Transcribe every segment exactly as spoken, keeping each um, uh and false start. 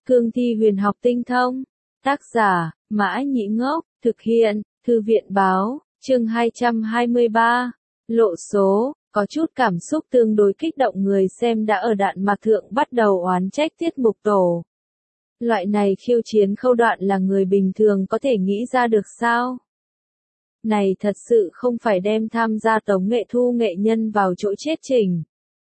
Cương thi huyền học tinh thông. Tác giả, Mã Nhĩ Ngốc, thực hiện, Thư viện Báo, chương hai trăm hai mươi ba. Lộ số, có chút cảm xúc tương đối kích động người xem đã ở Đạn Mạc Thượng bắt đầu oán trách tiết mục tổ. Loại này khiêu chiến khâu đoạn là người bình thường có thể nghĩ ra được sao? Này thật sự không phải đem tham gia tống nghệ thu nghệ nhân vào chỗ chết chỉnh.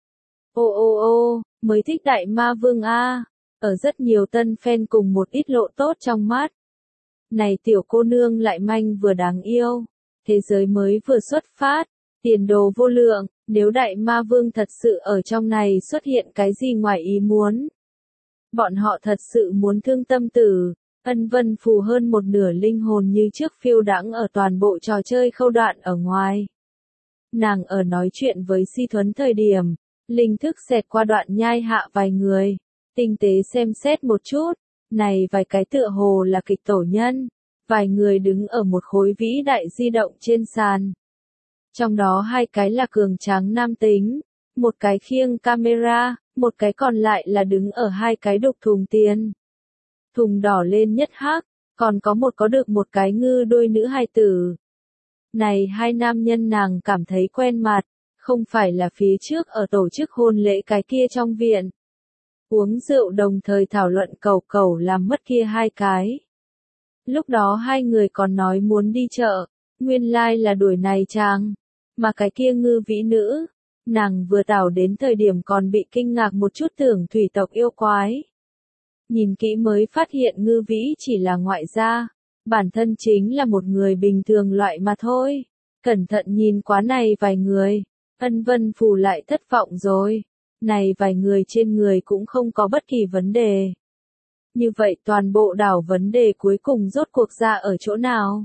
Ô ô ô, mới thích Đại Ma Vương a, ở rất nhiều tân fan cùng một ít lộ tốt trong mắt. Này tiểu cô nương lại manh vừa đáng yêu, thế giới mới vừa xuất phát, tiền đồ vô lượng, nếu Đại Ma Vương thật sự ở trong này xuất hiện cái gì ngoài ý muốn. Bọn họ thật sự muốn thương tâm tử. Ân Vân Phù hơn một nửa linh hồn như trước phiêu đãng ở toàn bộ trò chơi khâu đoạn ở ngoài. Nàng ở nói chuyện với Si Thuấn thời điểm, linh thức xẹt qua đoạn nhai hạ vài người, tinh tế xem xét một chút, này vài cái tựa hồ là kịch tổ nhân, vài người đứng ở một khối vĩ đại di động trên sàn. Trong đó hai cái là cường tráng nam tính, một cái khiêng camera, một cái còn lại là đứng ở hai cái đục thùng tiền. Thùng đỏ lên nhất hắc, còn có một có được một cái ngư đôi nữ hài tử. Này hai nam nhân nàng cảm thấy quen mặt, không phải là phía trước ở tổ chức hôn lễ cái kia trong viện. Uống rượu đồng thời thảo luận cầu cầu làm mất kia hai cái. Lúc đó hai người còn nói muốn đi chợ, nguyên lai là đuổi này chàng, mà cái kia ngư vĩ nữ, nàng vừa tảo đến thời điểm còn bị kinh ngạc một chút tưởng thủy tộc yêu quái. Nhìn kỹ mới phát hiện ngư vĩ chỉ là ngoại gia, bản thân chính là một người bình thường loại mà thôi. Cẩn thận nhìn quá này vài người, Ân Vân Phù lại thất vọng rồi. Này vài người trên người cũng không có bất kỳ vấn đề. Như vậy toàn bộ đảo vấn đề cuối cùng rốt cuộc ra ở chỗ nào?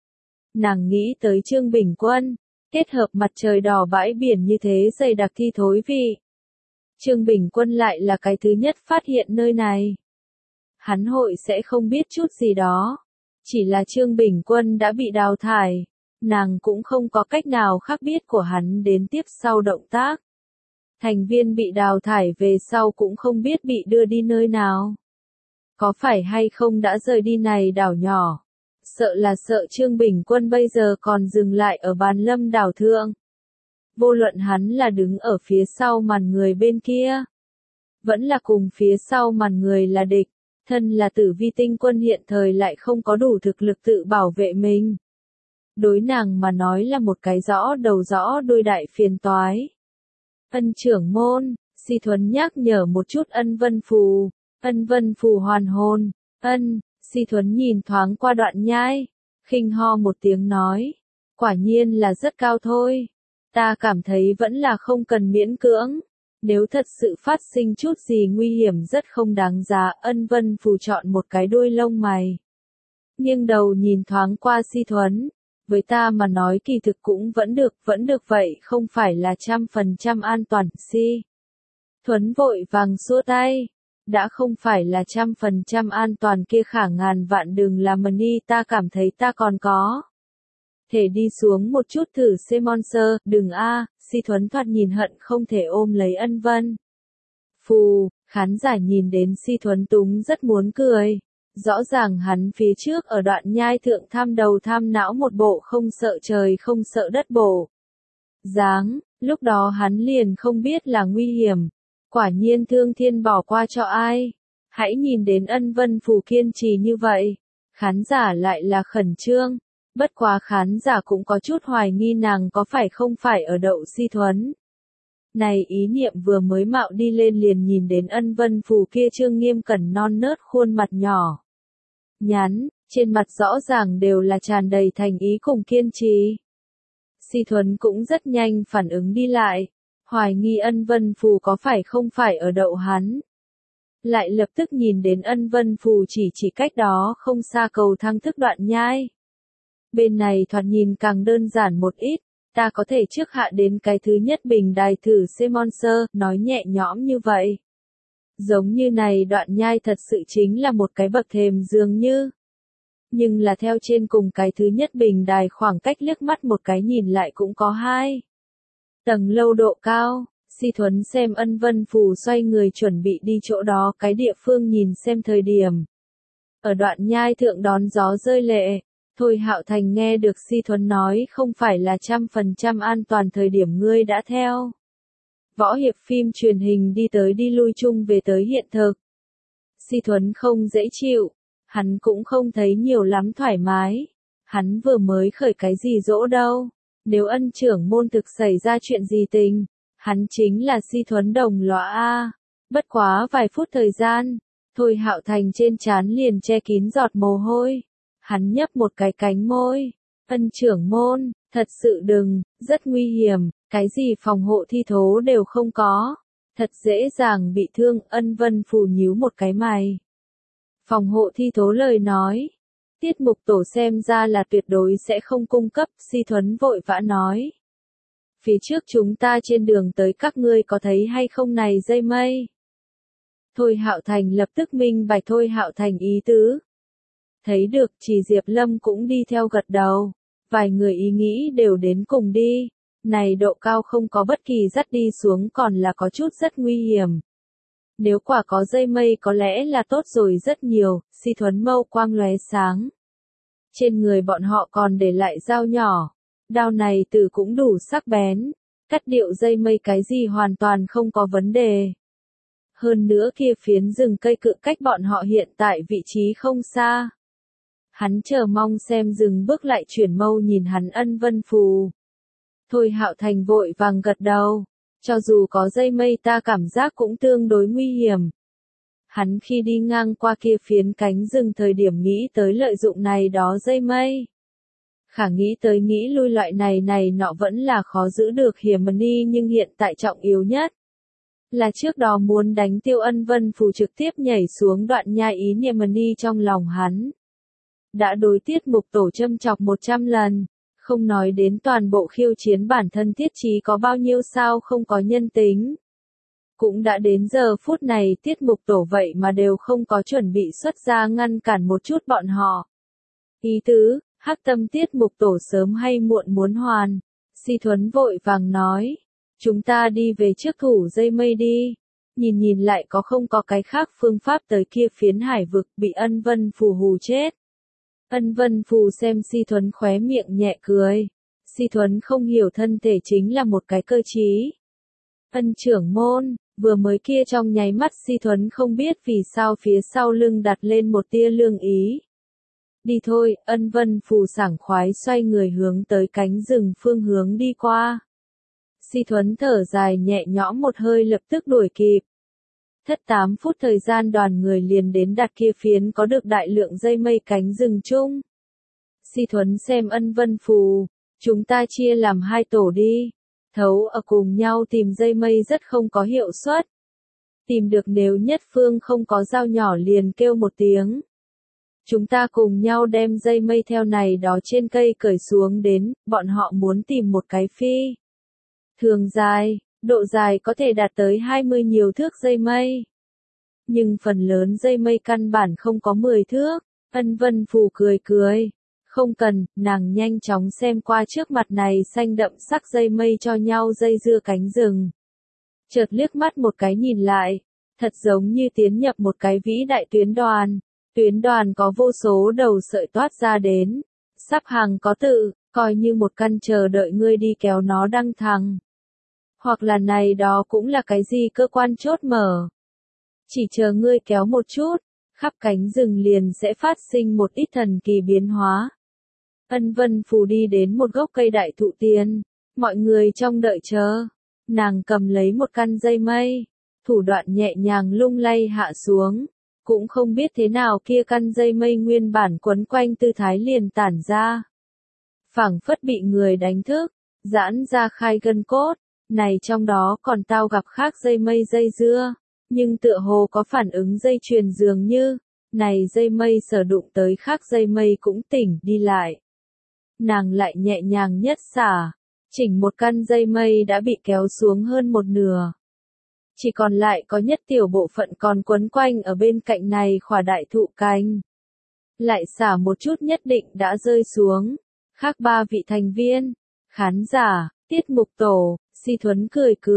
Nàng nghĩ tới Trương Bình Quân, kết hợp mặt trời đỏ bãi biển như thế dày đặc thi thối vị. Trương Bình Quân lại là cái thứ nhất phát hiện nơi này. Hắn hội sẽ không biết chút gì đó. Chỉ là Trương Bình Quân đã bị đào thải. Nàng cũng không có cách nào khác biết của hắn đến tiếp sau động tác. Thành viên bị đào thải về sau cũng không biết bị đưa đi nơi nào. Có phải hay không đã rời đi này đảo nhỏ. Sợ là sợ Trương Bình Quân bây giờ còn dừng lại ở Bàn Lâm đảo thượng. Vô luận hắn là đứng ở phía sau màn người bên kia. Vẫn là cùng phía sau màn người là địch. Thân là Tử Vi Tinh Quân hiện thời lại không có đủ thực lực tự bảo vệ mình. Đối nàng mà nói là một cái rõ đầu rõ đuôi đại phiền toái. Ân trưởng môn, Si Thuấn nhắc nhở một chút Ân Vân Phù. Ân Vân Phù hoàn hồn. Ân, Si Thuấn nhìn thoáng qua đoạn nhai, khinh ho một tiếng nói. Quả nhiên là rất cao thôi. Ta cảm thấy vẫn là không cần miễn cưỡng. Nếu thật sự phát sinh chút gì nguy hiểm rất không đáng giá. Ân Vân Phù chọn một cái đuôi lông mày. Nghiêng đầu nhìn thoáng qua Si Thuấn. Với ta mà nói kỳ thực cũng vẫn được, vẫn được vậy, không phải là trăm phần trăm an toàn. Si Thuấn vội vàng xua tay. Đã không phải là trăm phần trăm an toàn kia khả ngàn vạn đừng làm mần đi, ta cảm thấy ta còn có. Thể đi xuống một chút thử xe monster, đừng a. Si Thuấn thoạt nhìn hận không thể ôm lấy Ân Vân Phù. Khán giả nhìn đến Si Thuấn túng rất muốn cười. Rõ ràng hắn phía trước ở đoạn nhai thượng tham đầu tham não một bộ không sợ trời không sợ đất bộ dáng, lúc đó hắn liền không biết là nguy hiểm. Quả nhiên thương thiên bỏ qua cho ai. Hãy nhìn đến Ân Vân Phù kiên trì như vậy. Khán giả lại là khẩn trương. Bất quá khán giả cũng có chút hoài nghi nàng có phải không phải ở đậu Si Thuấn. Này ý niệm vừa mới mạo đi lên liền nhìn đến Ân Vân Phù kia trương nghiêm cẩn non nớt khuôn mặt nhỏ. Nhắn, trên mặt rõ ràng đều là tràn đầy thành ý cùng kiên trì. Si Thuấn cũng rất nhanh phản ứng đi lại. Hoài nghi Ân Vân Phù có phải không phải ở đậu hắn. Lại lập tức nhìn đến Ân Vân Phù chỉ chỉ cách đó không xa cầu thang thức đoạn nhai. Bên này thoạt nhìn càng đơn giản một ít, ta có thể trước hạ đến cái thứ nhất bình đài thử xe monster, nói nhẹ nhõm như vậy. Giống như này đoạn nhai thật sự chính là một cái bậc thềm dường như. Nhưng là theo trên cùng cái thứ nhất bình đài khoảng cách liếc mắt một cái nhìn lại cũng có hai tầng lâu độ cao. Si Thuấn xem Ân Vân Phù xoay người chuẩn bị đi chỗ đó cái địa phương nhìn xem thời điểm. Ở đoạn nhai thượng đón gió rơi lệ, Thôi Hạo Thành nghe được Si Thuấn nói không phải là trăm phần trăm an toàn thời điểm ngươi đã theo. Võ hiệp phim truyền hình đi tới đi lui chung về tới hiện thực. Si Thuấn không dễ chịu, hắn cũng không thấy nhiều lắm thoải mái. Hắn vừa mới khởi cái gì dỗ đâu, nếu Ân trưởng môn thực xảy ra chuyện gì tình, hắn chính là Si Thuấn đồng lõa a. Bất quá vài phút thời gian, Thôi Hạo Thành trên trán liền che kín giọt mồ hôi. Hắn nhấp một cái cánh môi, Ân trưởng môn, thật sự đừng, rất nguy hiểm, cái gì phòng hộ thi thố đều không có, thật dễ dàng bị thương. Ân Vân Phù nhíu một cái mày. Phòng hộ thi thố lời nói, tiết mục tổ xem ra là tuyệt đối sẽ không cung cấp. Si Thuấn vội vã nói. Phía trước chúng ta trên đường tới các ngươi có thấy hay không này dây mây? Thôi Hạo Thành lập tức minh bạch Thôi Hạo Thành ý tứ. Thấy được, chỉ Diệp Lâm cũng đi theo gật đầu. Vài người ý nghĩ đều đến cùng đi. Này độ cao không có bất kỳ dắt đi xuống còn là có chút rất nguy hiểm. Nếu quả có dây mây có lẽ là tốt rồi rất nhiều. Si Thuấn mâu quang lóe sáng. Trên người bọn họ còn để lại dao nhỏ. Đao này từ cũng đủ sắc bén. Cắt điệu dây mây cái gì hoàn toàn không có vấn đề. Hơn nữa kia phiến rừng cây cự cách bọn họ hiện tại vị trí không xa. Hắn chờ mong xem dừng bước lại chuyển mâu nhìn hắn. Ân Vân Phù. Thôi Hạo Thành vội vàng gật đầu. Cho dù có dây mây ta cảm giác cũng tương đối nguy hiểm. Hắn khi đi ngang qua kia phiến cánh rừng thời điểm nghĩ tới lợi dụng này đó dây mây. Khả nghĩ tới nghĩ lui loại này này nọ vẫn là khó giữ được hiểm ni, nhưng hiện tại trọng yếu nhất là trước đó muốn đánh tiêu Ân Vân Phù trực tiếp nhảy xuống đoạn nhai ý niệm ni trong lòng hắn. Đã đối tiết mục tổ châm chọc một trăm lần, không nói đến toàn bộ khiêu chiến bản thân tiết trí có bao nhiêu sao không có nhân tính. Cũng đã đến giờ phút này tiết mục tổ vậy mà đều không có chuẩn bị xuất ra ngăn cản một chút bọn họ. Ý tứ, hắc tâm tiết mục tổ sớm hay muộn muốn hoàn. Si Thuấn vội vàng nói. Chúng ta đi về trước thủ dây mây đi. Nhìn nhìn lại có không có cái khác phương pháp tới kia phiến hải vực bị Ân Vân Phù hù chết. Ân Vân Phù xem Si Thuấn khóe miệng nhẹ cười. Si Thuấn không hiểu thân thể chính là một cái cơ trí. Ân trưởng môn, vừa mới kia trong nháy mắt Si Thuấn không biết vì sao phía sau lưng đặt lên một tia lương ý. Đi thôi, Ân Vân Phù sảng khoái xoay người hướng tới cánh rừng phương hướng đi qua. Si Thuấn thở dài nhẹ nhõm một hơi lập tức đuổi kịp. Thất tám phút thời gian đoàn người liền đến đặt kia phiến có được đại lượng dây mây cánh rừng chung. Si Thuấn xem Ân Vân Phù, chúng ta chia làm hai tổ đi. Thấu ở cùng nhau tìm dây mây rất không có hiệu suất. Tìm được nếu nhất phương không có dao nhỏ liền kêu một tiếng. Chúng ta cùng nhau đem dây mây theo này đó trên cây cởi xuống đến, bọn họ muốn tìm một cái phi. Thường dài, độ dài có thể đạt tới hai mươi nhiều thước dây mây. Nhưng phần lớn dây mây căn bản không có mười thước. Ân Vân Phù cười cười. Không cần, nàng nhanh chóng xem qua trước mặt này xanh đậm sắc dây mây cho nhau dây dưa cánh rừng. Chợt liếc mắt một cái nhìn lại. Thật giống như tiến nhập một cái vĩ đại tuyến đoàn. Tuyến đoàn có vô số đầu sợi toát ra đến. Sắp hàng có tự, coi như một căn chờ đợi ngươi đi kéo nó đăng thăng. Hoặc là này đó cũng là cái gì cơ quan chốt mở. Chỉ chờ ngươi kéo một chút, khắp cánh rừng liền sẽ phát sinh một ít thần kỳ biến hóa. Ân Vân Phù đi đến một gốc cây đại thụ tiên, mọi người trong đợi chờ. Nàng cầm lấy một căn dây mây, thủ đoạn nhẹ nhàng lung lay hạ xuống. Cũng không biết thế nào kia căn dây mây nguyên bản quấn quanh tư thái liền tản ra. Phảng phất bị người đánh thức, giãn ra khai gân cốt. Này trong đó còn tao gặp khác dây mây dây dưa, nhưng tựa hồ có phản ứng dây chuyền dường như, này dây mây sở đụng tới khác dây mây cũng tỉnh đi lại. Nàng lại nhẹ nhàng nhất xả, chỉnh một căn dây mây đã bị kéo xuống hơn một nửa. Chỉ còn lại có nhất tiểu bộ phận còn quấn quanh ở bên cạnh này khỏa đại thụ cành. Lại xả một chút nhất định đã rơi xuống. Khác ba vị thành viên, khán giả, tiết mục tổ, Si Thuấn cười cười,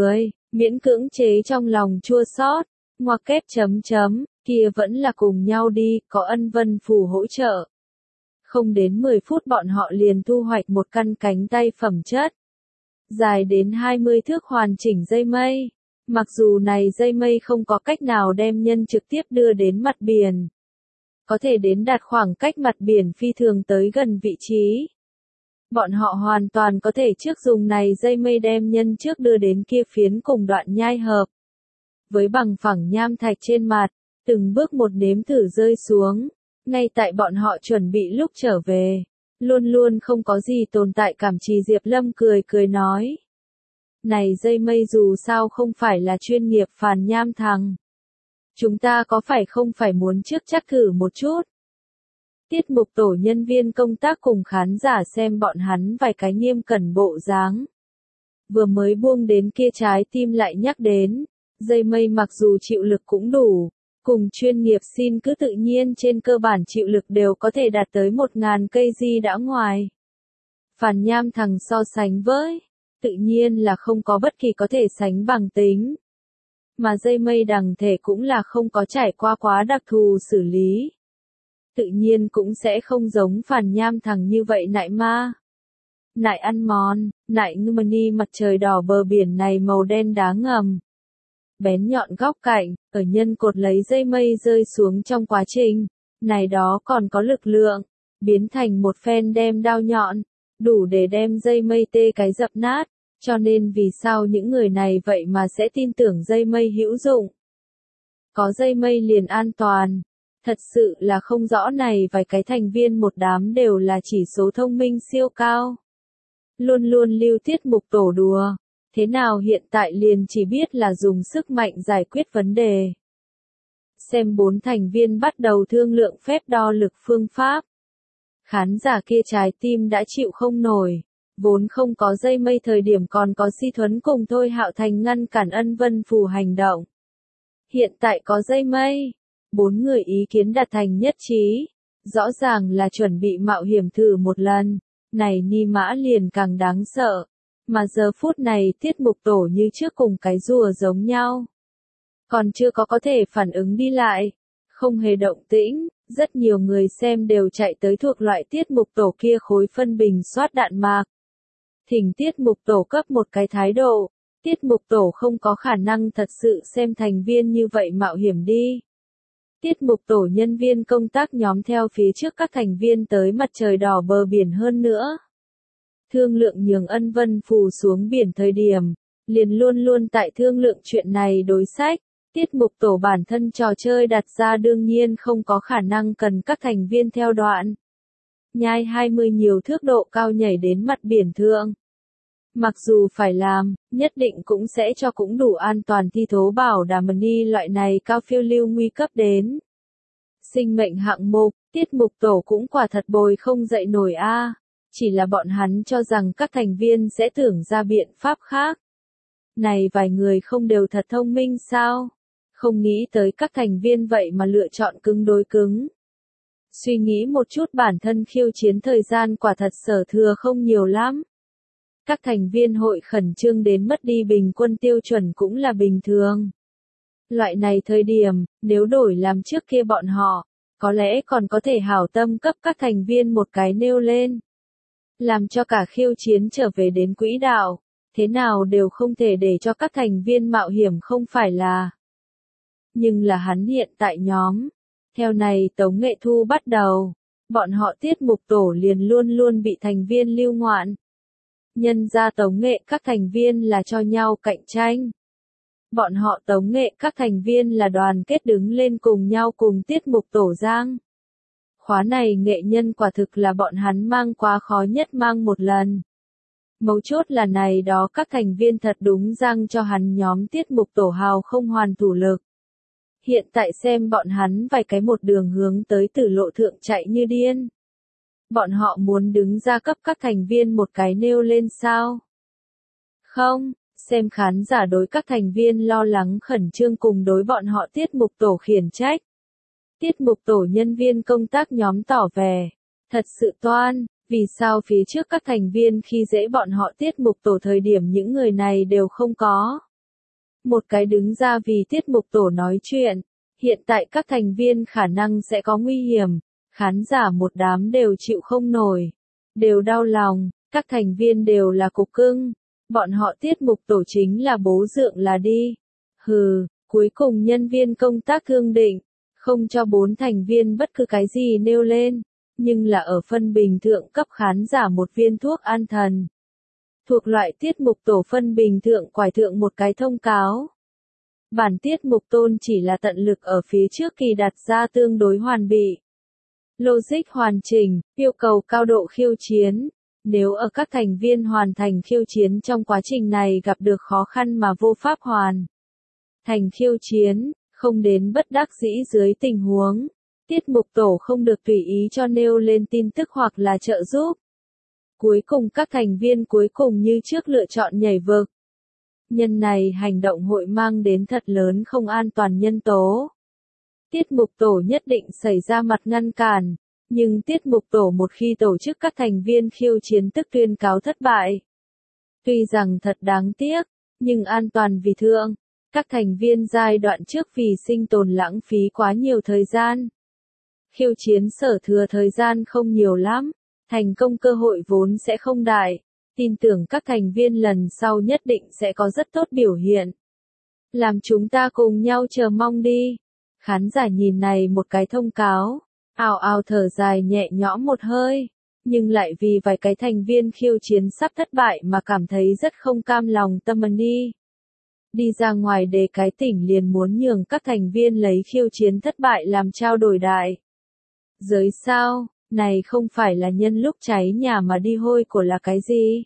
miễn cưỡng chế trong lòng chua xót, ngoặc kép chấm chấm, kia vẫn là cùng nhau đi, có Ân Vân Phù hỗ trợ. Không đến mười phút bọn họ liền thu hoạch một căn cánh tay phẩm chất. Dài đến hai mươi thước hoàn chỉnh dây mây. Mặc dù này dây mây không có cách nào đem nhân trực tiếp đưa đến mặt biển. Có thể đến đạt khoảng cách mặt biển phi thường tới gần vị trí. Bọn họ hoàn toàn có thể trước dùng này dây mây đem nhân trước đưa đến kia phiến cùng đoạn nhai hợp. Với bằng phẳng nham thạch trên mặt, từng bước một nếm thử rơi xuống. Ngay tại bọn họ chuẩn bị lúc trở về, luôn luôn không có gì tồn tại cảm trì Diệp Lâm cười cười nói. Này dây mây dù sao không phải là chuyên nghiệp phàn nham thằng. Chúng ta có phải không phải muốn trước chắc thử một chút. Tiết mục tổ nhân viên công tác cùng khán giả xem bọn hắn vài cái nghiêm cẩn bộ dáng. Vừa mới buông đến kia trái tim lại nhắc đến, dây mây mặc dù chịu lực cũng đủ. Cùng chuyên nghiệp xin cứ tự nhiên trên cơ bản chịu lực đều có thể đạt tới một ngàn cây di đã ngoài. Phàn nham thằng so sánh với, tự nhiên là không có bất kỳ có thể sánh bằng tính. Mà dây mây đằng thể cũng là không có trải qua quá đặc thù xử lý. Tự nhiên cũng sẽ không giống phàn nham thằng như vậy nại ma. Nại ăn mòn, nại ngư mặt trời đỏ bờ biển này màu đen đá ngầm. Bén nhọn góc cạnh, ở nhân cột lấy dây mây rơi xuống trong quá trình, này đó còn có lực lượng, biến thành một phen đem đao nhọn, đủ để đem dây mây tê cái dập nát, cho nên vì sao những người này vậy mà sẽ tin tưởng dây mây hữu dụng. Có dây mây liền an toàn, thật sự là không rõ này vài cái thành viên một đám đều là chỉ số thông minh siêu cao. Luôn luôn lưu tiết mục tổ đùa. Thế nào hiện tại liền chỉ biết là dùng sức mạnh giải quyết vấn đề. Xem bốn thành viên bắt đầu thương lượng phép đo lực phương pháp. Khán giả kia trái tim đã chịu không nổi. Vốn không có dây mây thời điểm còn có Si Thuấn cùng Thôi Hạo Thành ngăn cản Ân Vân Phù hành động. Hiện tại có dây mây. Bốn người ý kiến đạt thành nhất trí. Rõ ràng là chuẩn bị mạo hiểm thử một lần. Này ni mã liền càng đáng sợ. Mà giờ phút này tiết mục tổ như trước cùng cái rùa giống nhau. Còn chưa có có thể phản ứng đi lại. Không hề động tĩnh, rất nhiều người xem đều chạy tới thuộc loại tiết mục tổ kia khối phân bình soát đạn mạc. Thỉnh tiết mục tổ cấp một cái thái độ. Tiết mục tổ không có khả năng thật sự xem thành viên như vậy mạo hiểm đi. Tiết mục tổ nhân viên công tác nhóm theo phía trước các thành viên tới mặt trời đỏ bờ biển hơn nữa. Thương lượng nhường Ân Vân Phù xuống biển thời điểm, liền luôn luôn tại thương lượng chuyện này đối sách, tiết mục tổ bản thân trò chơi đặt ra đương nhiên không có khả năng cần các thành viên theo đoạn. Nhai hai mươi nhiều thước độ cao nhảy đến mặt biển thượng. Mặc dù phải làm, nhất định cũng sẽ cho cũng đủ an toàn thi thố bảo đảm ni loại này cao phiêu lưu nguy cấp đến. Sinh mệnh hạng mục, tiết mục tổ cũng quả thật bồi không dậy nổi a. Chỉ là bọn hắn cho rằng các thành viên sẽ tưởng ra biện pháp khác. Này vài người không đều thật thông minh sao? Không nghĩ tới các thành viên vậy mà lựa chọn cứng đối cứng. Suy nghĩ một chút bản thân khiêu chiến thời gian quả thật sở thừa không nhiều lắm. Các thành viên hội khẩn trương đến mất đi bình quân tiêu chuẩn cũng là bình thường. Loại này thời điểm, nếu đổi làm trước kia bọn họ, có lẽ còn có thể hảo tâm cấp các thành viên một cái nêu lên. Làm cho cả khiêu chiến trở về đến quỹ đạo, thế nào đều không thể để cho các thành viên mạo hiểm không phải là. Nhưng là hắn hiện tại nhóm. Theo này tống nghệ thu bắt đầu, bọn họ tiết mục tổ liền luôn luôn bị thành viên lưu ngoạn. Nhân ra tống nghệ các thành viên là cho nhau cạnh tranh. Bọn họ tống nghệ các thành viên là đoàn kết đứng lên cùng nhau cùng tiết mục tổ giang. Khóa này nghệ nhân quả thực là bọn hắn mang quá khó nhất mang một lần. Mấu chốt là này đó các thành viên thật đúng răng cho hắn nhóm tiết mục tổ hào không hoàn thủ lực. Hiện tại xem bọn hắn vài cái một đường hướng tới tử lộ thượng chạy như điên. Bọn họ muốn đứng ra cấp các thành viên một cái nêu lên sao? Không, xem khán giả đối các thành viên lo lắng khẩn trương cùng đối bọn họ tiết mục tổ khiển trách. Tiết mục tổ nhân viên công tác nhóm tỏ vẻ, thật sự toan, vì sao phía trước các thành viên khi dễ bọn họ tiết mục tổ thời điểm những người này đều không có. Một cái đứng ra vì tiết mục tổ nói chuyện. Hiện tại các thành viên khả năng sẽ có nguy hiểm. Khán giả một đám đều chịu không nổi. Đều đau lòng. Các thành viên đều là cục cưng. Bọn họ tiết mục tổ chính là bố dượng là đi. Hừ, cuối cùng nhân viên công tác thương định. Không cho bốn thành viên bất cứ cái gì nêu lên. Nhưng là ở phân bình thượng cấp khán giả một viên thuốc an thần. Thuộc loại tiết mục tổ phân bình thượng quải thượng một cái thông cáo. Bản tiết mục tôn chỉ là tận lực ở phía trước kỳ đặt ra tương đối hoàn bị. Logic hoàn chỉnh, yêu cầu cao độ khiêu chiến. Nếu ở các thành viên hoàn thành khiêu chiến trong quá trình này gặp được khó khăn mà vô pháp hoàn thành khiêu chiến, không đến bất đắc dĩ dưới tình huống, tiết mục tổ không được tùy ý cho nêu lên tin tức hoặc là trợ giúp. Cuối cùng các thành viên cuối cùng như trước lựa chọn nhảy vực. Nhân này hành động hội mang đến thật lớn không an toàn nhân tố. Tiết mục tổ nhất định xảy ra mặt ngăn cản, nhưng tiết mục tổ một khi tổ chức các thành viên khiêu chiến tức tuyên cáo thất bại. Tuy rằng thật đáng tiếc, nhưng an toàn vì thượng, các thành viên giai đoạn trước vì sinh tồn lãng phí quá nhiều thời gian. Khiêu chiến sở thừa thời gian không nhiều lắm, thành công cơ hội vốn sẽ không đại, tin tưởng các thành viên lần sau nhất định sẽ có rất tốt biểu hiện. Làm chúng ta cùng nhau chờ mong đi. Khán giả nhìn này một cái thông cáo, ào ào thở dài nhẹ nhõm một hơi, nhưng lại vì vài cái thành viên khiêu chiến sắp thất bại mà cảm thấy rất không cam lòng tâm ân đi. Đi ra ngoài đề cái tỉnh liền muốn nhường các thành viên lấy khiêu chiến thất bại làm trao đổi đại. Giới sao, này không phải là nhân lúc cháy nhà mà đi hôi của là cái gì?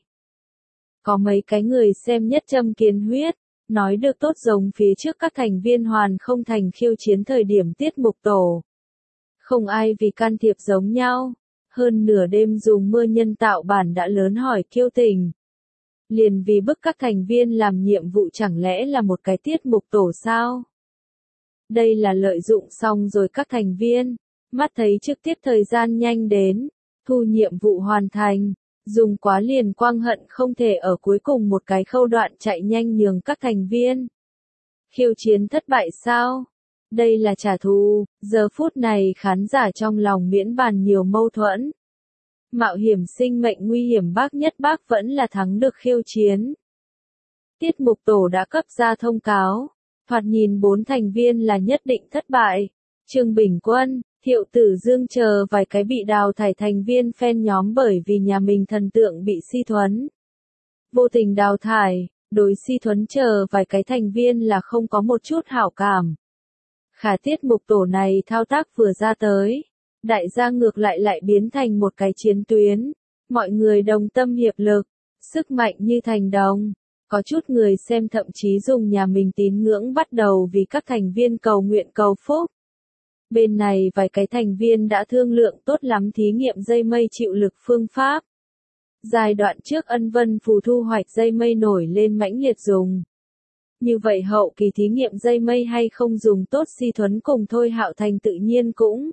Có mấy cái người xem nhất châm kiến huyết, nói được tốt giống phía trước các thành viên hoàn không thành khiêu chiến thời điểm tiết mục tổ. Không ai vì can thiệp giống nhau, hơn nửa đêm dùng mưa nhân tạo bản đã lớn hỏi kiêu tình. Liền vì bức các thành viên làm nhiệm vụ chẳng lẽ là một cái tiết mục tổ sao? Đây là lợi dụng xong rồi các thành viên, mắt thấy trực tiếp thời gian nhanh đến, thu nhiệm vụ hoàn thành, dùng quá liền quang hận không thể ở cuối cùng một cái khâu đoạn chạy nhanh nhường các thành viên. Khiêu chiến thất bại sao? Đây là trả thù, giờ phút này khán giả trong lòng miễn bàn nhiều mâu thuẫn. Mạo hiểm sinh mệnh nguy hiểm bác nhất bác vẫn là thắng được khiêu chiến. Tiết mục tổ đã cấp ra thông cáo, thoạt nhìn bốn thành viên là nhất định thất bại. Trương Bình Quân, Thiệu Tử Dương chờ vài cái bị đào thải thành viên fan nhóm bởi vì nhà mình thần tượng bị Si Thuấn vô tình đào thải, đối Si Thuấn chờ vài cái thành viên là không có một chút hảo cảm. Khả tiết mục tổ này thao tác vừa ra tới, đại gia ngược lại lại biến thành một cái chiến tuyến, mọi người đồng tâm hiệp lực, sức mạnh như thành đồng. Có chút người xem thậm chí dùng nhà mình tín ngưỡng bắt đầu vì các thành viên cầu nguyện cầu phúc. Bên này vài cái thành viên đã thương lượng tốt lắm thí nghiệm dây mây chịu lực phương pháp. Giai đoạn trước Ân Vân Phù thu hoạch dây mây nổi lên mãnh liệt dùng. Như vậy hậu kỳ thí nghiệm dây mây hay không dùng tốt Si Thuấn cùng Thôi Hạo Thành tự nhiên cũng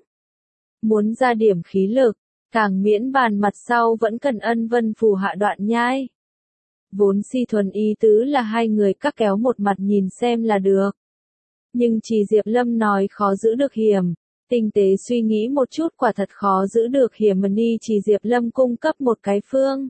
muốn ra điểm khí lực, càng miễn bàn mặt sau vẫn cần Ân Vân Phù hạ đoạn nhai. Vốn Si Thuần ý tứ là hai người các kéo một mặt nhìn xem là được. Nhưng chỉ Diệp Lâm nói khó giữ được hiểm, tinh tế suy nghĩ một chút quả thật khó giữ được hiểm mà ni chỉ Diệp Lâm cung cấp một cái phương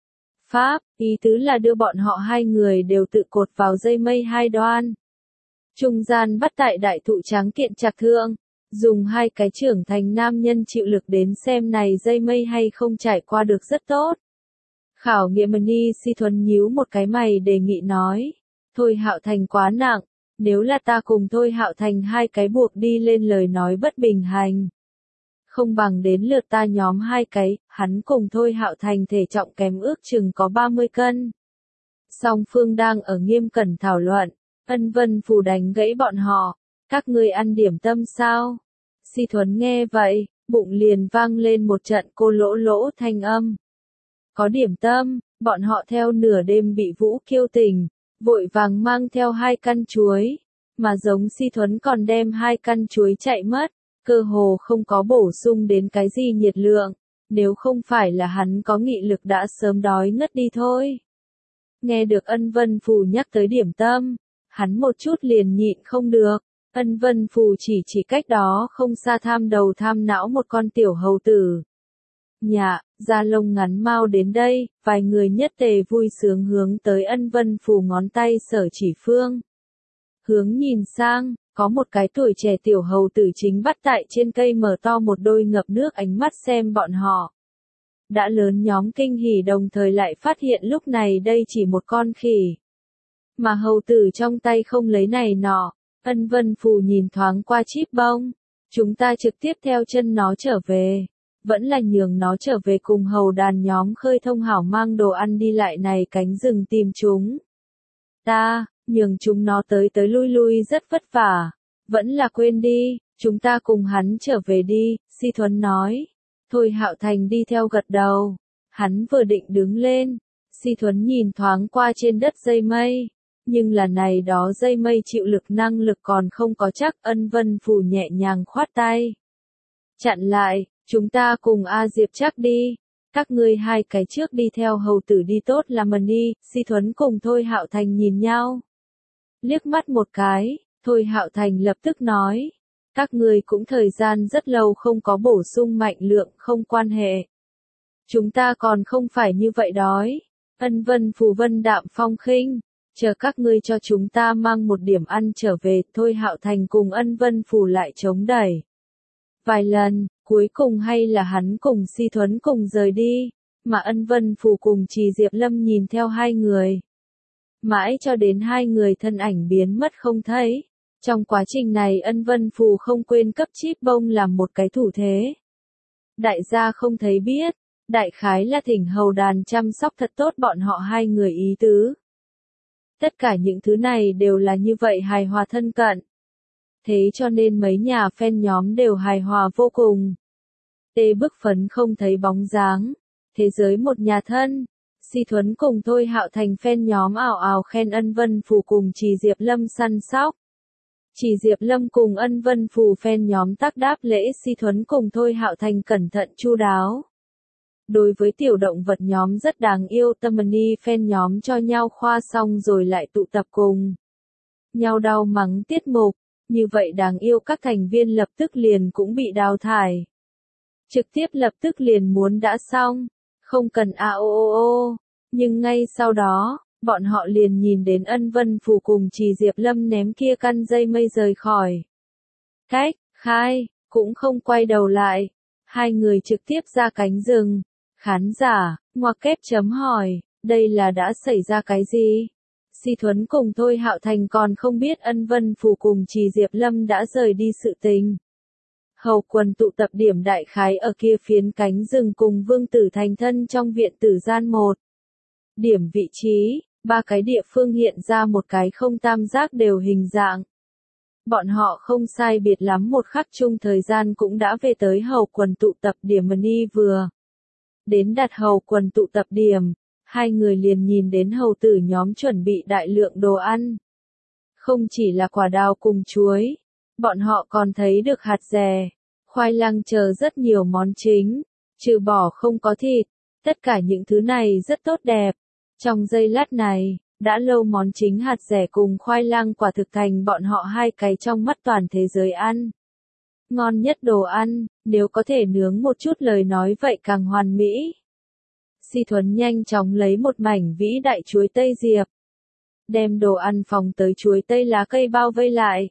pháp, ý tứ là đưa bọn họ hai người đều tự cột vào dây mây hai đoan. Trung gian bắt tại đại thụ tráng kiện chạc thượng, dùng hai cái trưởng thành nam nhân chịu lực đến xem này dây mây hay không trải qua được rất tốt. Khảo nghiệm Ni Si Thuần nhíu một cái mày đề nghị nói, Thôi Hạo Thành quá nặng, nếu là ta cùng Thôi Hạo Thành hai cái buộc đi lên lời nói bất bình hành. Không bằng đến lượt ta nhóm hai cái, hắn cùng Thôi Hạo Thành thể trọng kém ước chừng có ba mươi cân. Song phương đang ở nghiêm cẩn thảo luận, Ân Vân Phù đánh gãy bọn họ, các ngươi ăn điểm tâm sao? Si Thuần nghe vậy, bụng liền vang lên một trận cô lỗ lỗ thanh âm. Có điểm tâm, bọn họ theo nửa đêm bị Vũ Kiêu tỉnh, vội vàng mang theo hai căn chuối, mà giống Si Thuấn còn đem hai căn chuối chạy mất, cơ hồ không có bổ sung đến cái gì nhiệt lượng, nếu không phải là hắn có nghị lực đã sớm đói ngất đi thôi. Nghe được Ân Vân Phù nhắc tới điểm tâm, Hắn một chút liền nhịn không được. Ân Vân Phù chỉ chỉ cách đó không xa tham đầu tham não một con tiểu hầu tử. Nhạ, da lông ngắn mau đến đây, vài người nhất tề vui sướng hướng tới Ân Vân Phù ngón tay sở chỉ phương. Hướng nhìn sang, có một cái tuổi trẻ tiểu hầu tử chính bắt tại trên cây mở to một đôi ngập nước ánh mắt xem bọn họ. Đã lớn nhóm kinh hỉ đồng thời lại phát hiện lúc này đây chỉ một con khỉ. Mà hầu tử trong tay không lấy này nọ, Ân Vân Phù nhìn thoáng qua chip bông. Chúng ta trực tiếp theo chân nó trở về. Vẫn là nhường nó trở về cùng hầu đàn nhóm khơi thông hảo mang đồ ăn đi lại này cánh rừng tìm chúng. Ta, nhường chúng nó tới tới lui lui rất vất vả. Vẫn là quên đi, chúng ta cùng hắn trở về đi, Si Thuấn nói. Thôi Hạo Thành đi theo gật đầu. Hắn vừa định đứng lên. Si Thuấn nhìn thoáng qua trên đất dây mây. Nhưng là này đó dây mây chịu lực năng lực còn không có chắc. Ân Vân Phù nhẹ nhàng khoát tay. Chặn lại, chúng ta cùng A Diệp chắc đi. Các ngươi hai cái trước đi theo hầu tử đi tốt là mần đi. Si Thuấn cùng Thôi Hạo Thành nhìn nhau. Liếc mắt một cái, Thôi Hạo Thành lập tức nói. Các ngươi cũng thời gian rất lâu không có bổ sung mạnh lượng không quan hệ. Chúng ta còn không phải như vậy đói. Ân Vân Phù vân đạm phong khinh. Chờ các ngươi cho chúng ta mang một điểm ăn trở về. Thôi Hạo Thành cùng Ân Vân Phù lại chống đẩy. Vài lần, cuối cùng hay là hắn cùng Si Thuấn cùng rời đi. Mà Ân Vân Phù cùng Trì Diệp Lâm nhìn theo hai người. Mãi cho đến hai người thân ảnh biến mất không thấy. Trong quá trình này Ân Vân Phù không quên cấp chip bông làm một cái thủ thế. Đại gia không thấy biết, đại khái là thỉnh hầu đàn chăm sóc thật tốt bọn họ hai người ý tứ. Tất cả những thứ này đều là như vậy hài hòa thân cận. Thế cho nên mấy nhà fan nhóm đều hài hòa vô cùng. Tê bức phấn không thấy bóng dáng. Thế giới một nhà thân. Si Thuấn cùng Thôi Hạo Thành fan nhóm ảo ảo khen Ân Vân Phù cùng Trì Diệp Lâm săn sóc. Trì Diệp Lâm cùng Ân Vân Phù fan nhóm tác đáp lễ Si Thuấn cùng Thôi Hạo Thành cẩn thận chu đáo. Đối với tiểu động vật nhóm rất đáng yêu Tamani fan nhóm cho nhau khoa xong rồi lại tụ tập cùng. Nhau đau mắng tiết mục, như vậy đáng yêu các thành viên lập tức liền cũng bị đào thải. Trực tiếp lập tức liền muốn đã xong, không cần a o o o, nhưng ngay sau đó, bọn họ liền nhìn đến Ân Vân Phù cùng Trì Diệp Lâm ném kia căn dây mây rời khỏi. Cách, khai, cũng không quay đầu lại, hai người trực tiếp ra cánh rừng. Khán giả, ngoặc kép chấm hỏi, đây là đã xảy ra cái gì? Si Thuấn cùng Thôi Hạo Thành còn không biết Ân Vân Phù cùng Trì Diệp Lâm đã rời đi sự tình. Hầu quần tụ tập điểm đại khái ở kia phiến cánh rừng cùng Vương Tử thành thân trong viện tử gian một. Điểm vị trí, ba cái địa phương hiện ra một cái không tam giác đều hình dạng. Bọn họ không sai biệt lắm một khắc chung thời gian cũng đã về tới hầu quần tụ tập điểm Mani vừa. Đến đặt hầu quần tụ tập điểm, hai người liền nhìn đến hầu tử nhóm chuẩn bị đại lượng đồ ăn. Không chỉ là quả đào cùng chuối, bọn họ còn thấy được hạt dẻ, khoai lang chờ rất nhiều món chính, trừ bỏ không có thịt, tất cả những thứ này rất tốt đẹp. Trong giây lát này, đã lâu món chính hạt dẻ cùng khoai lang quả thực thành bọn họ hai cái trong mắt toàn thế giới ăn. Ngon nhất đồ ăn, nếu có thể nướng một chút lời nói vậy càng hoàn mỹ. Si Thuấn nhanh chóng lấy một mảnh vĩ đại chuối tây diệp. Đem đồ ăn phòng tới chuối tây lá cây bao vây lại.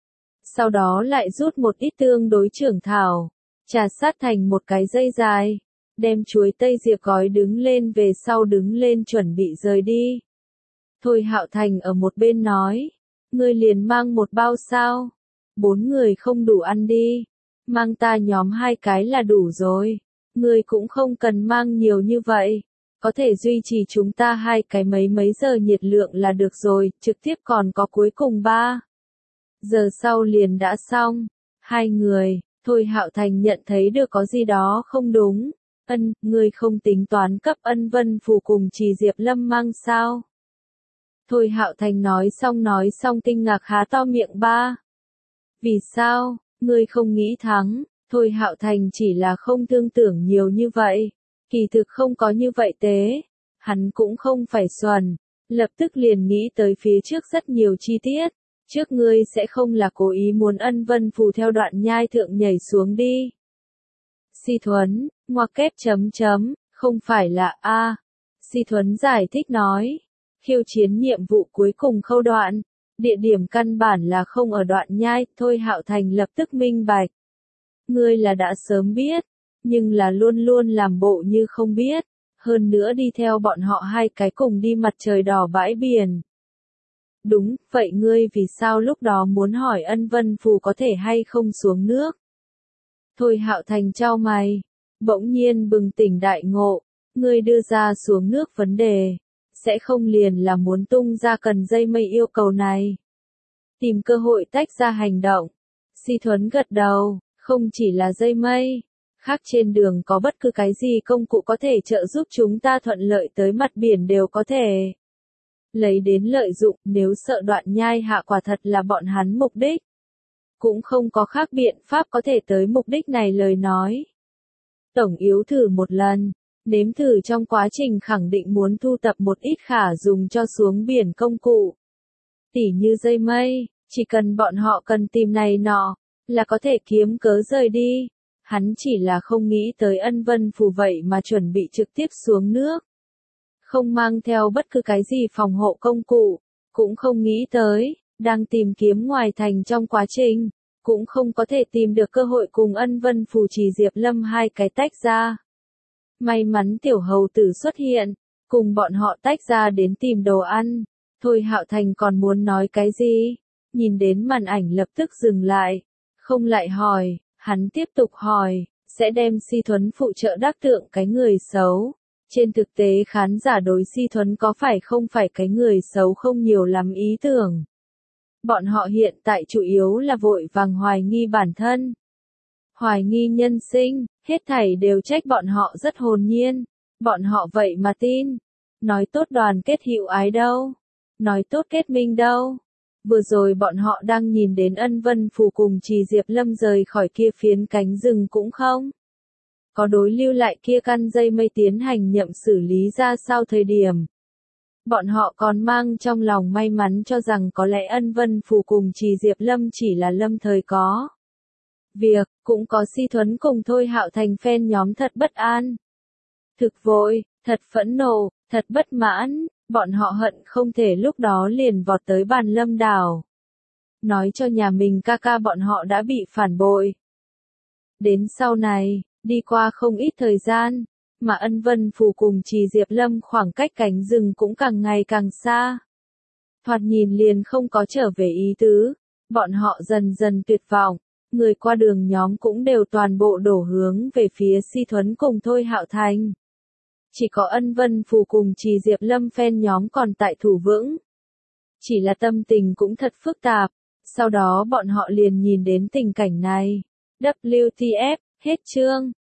Sau đó lại rút một ít tương đối trưởng thảo, chà sát thành một cái dây dài. Đem chuối tây diệp gói đứng lên về sau đứng lên chuẩn bị rời đi. Thôi Hạo Thành ở một bên nói, ngươi liền mang một bao sao? Bốn người không đủ ăn đi, mang ta nhóm hai cái là đủ rồi, ngươi cũng không cần mang nhiều như vậy, có thể duy trì chúng ta hai cái mấy mấy giờ nhiệt lượng là được rồi, trực tiếp còn có cuối cùng ba giờ sau liền đã xong. Hai người, Thôi Hạo Thành nhận thấy được có gì đó không đúng. Ân, ngươi không tính toán cấp Ân Vân Phù cùng Trì Diệp Lâm mang sao? Thôi Hạo Thành nói xong nói xong kinh ngạc há to miệng ba. Vì sao, ngươi không nghĩ thắng? Thôi Hạo Thành chỉ là không thương tưởng nhiều như vậy. Kỳ thực không có như vậy tế. Hắn cũng không phải xuẩn. Lập tức liền nghĩ tới phía trước rất nhiều chi tiết. Trước ngươi sẽ không là cố ý muốn Ân Vân Phù theo đoạn nhai thượng nhảy xuống đi. Si Thuấn, ngoặc kép chấm chấm, không phải là A. Si Thuấn giải thích nói. Khiêu chiến nhiệm vụ cuối cùng khâu đoạn. Địa điểm căn bản là không ở đoạn nhai, Thôi Hạo Thành lập tức minh bạch. Ngươi là đã sớm biết, nhưng là luôn luôn làm bộ như không biết, hơn nữa đi theo bọn họ hai cái cùng đi mặt trời đỏ bãi biển. Đúng, vậy ngươi vì sao lúc đó muốn hỏi Ân Vân Phù có thể hay không xuống nước? Thôi Hạo Thành chau mày, bỗng nhiên bừng tỉnh đại ngộ, ngươi đưa ra xuống nước vấn đề, sẽ không liền là muốn tung ra cần dây mây yêu cầu này. Tìm cơ hội tách ra hành động. Si Thuấn gật đầu, không chỉ là dây mây, khác trên đường có bất cứ cái gì công cụ có thể trợ giúp chúng ta thuận lợi tới mặt biển đều có thể lấy đến lợi dụng, nếu sợ đoạn nhai hạ quả thật là bọn hắn mục đích. Cũng không có khác biện pháp có thể tới mục đích này lời nói. Tổng yếu thử một lần, nếm thử trong quá trình khẳng định muốn thu tập một ít khả dùng cho xuống biển công cụ. Tỉ như dây mây, chỉ cần bọn họ cần tìm này nọ, là có thể kiếm cớ rời đi. Hắn chỉ là không nghĩ tới Ân Vân Phù vậy mà chuẩn bị trực tiếp xuống nước. Không mang theo bất cứ cái gì phòng hộ công cụ, cũng không nghĩ tới, đang tìm kiếm ngoài thành trong quá trình, cũng không có thể tìm được cơ hội cùng Ân Vân Phù Trì Diệp Lâm hai cái tách ra. May mắn tiểu hầu tử xuất hiện, cùng bọn họ tách ra đến tìm đồ ăn. Thôi Hạo Thành còn muốn nói cái gì, nhìn đến màn ảnh lập tức dừng lại, không lại hỏi, hắn tiếp tục hỏi, sẽ đem Si Thuấn phụ trợ đắc tượng cái người xấu. Trên thực tế khán giả đối Si Thuấn có phải không phải cái người xấu không nhiều lắm ý tưởng. Bọn họ hiện tại chủ yếu là vội vàng hoài nghi bản thân. Hoài nghi nhân sinh, hết thảy đều trách bọn họ rất hồn nhiên. Bọn họ vậy mà tin. Nói tốt đoàn kết hữu ái đâu. Nói tốt kết minh đâu. Vừa rồi bọn họ đang nhìn đến Ân Vân Phù cùng Trì Diệp Lâm rời khỏi kia phiến cánh rừng cũng không. Có đối lưu lại kia căn dây mây tiến hành nhậm xử lý ra sao thời điểm. Bọn họ còn mang trong lòng may mắn cho rằng có lẽ Ân Vân Phù cùng Trì Diệp Lâm chỉ là lâm thời có. Việc, cũng có Si Thuấn cùng Thôi Hạo Thành phen nhóm thật bất an. Thực vội, thật phẫn nộ, thật bất mãn, bọn họ hận không thể lúc đó liền vọt tới bàn lâm đảo. Nói cho nhà mình ca ca bọn họ đã bị phản bội. Đến sau này, đi qua không ít thời gian, mà Ân Vân Phù cùng Trì Diệp Lâm khoảng cách cánh rừng cũng càng ngày càng xa. Thoạt nhìn liền không có trở về ý tứ, bọn họ dần dần tuyệt vọng, người qua đường nhóm cũng đều toàn bộ đổ hướng về phía Si Thuấn cùng Thôi Hạo Thành. Chỉ có Ân Vân Phù cùng Trì Diệp Lâm phen nhóm còn tại thủ vững. Chỉ là tâm tình cũng thật phức tạp, sau đó bọn họ liền nhìn đến tình cảnh này. W T F, hết chương.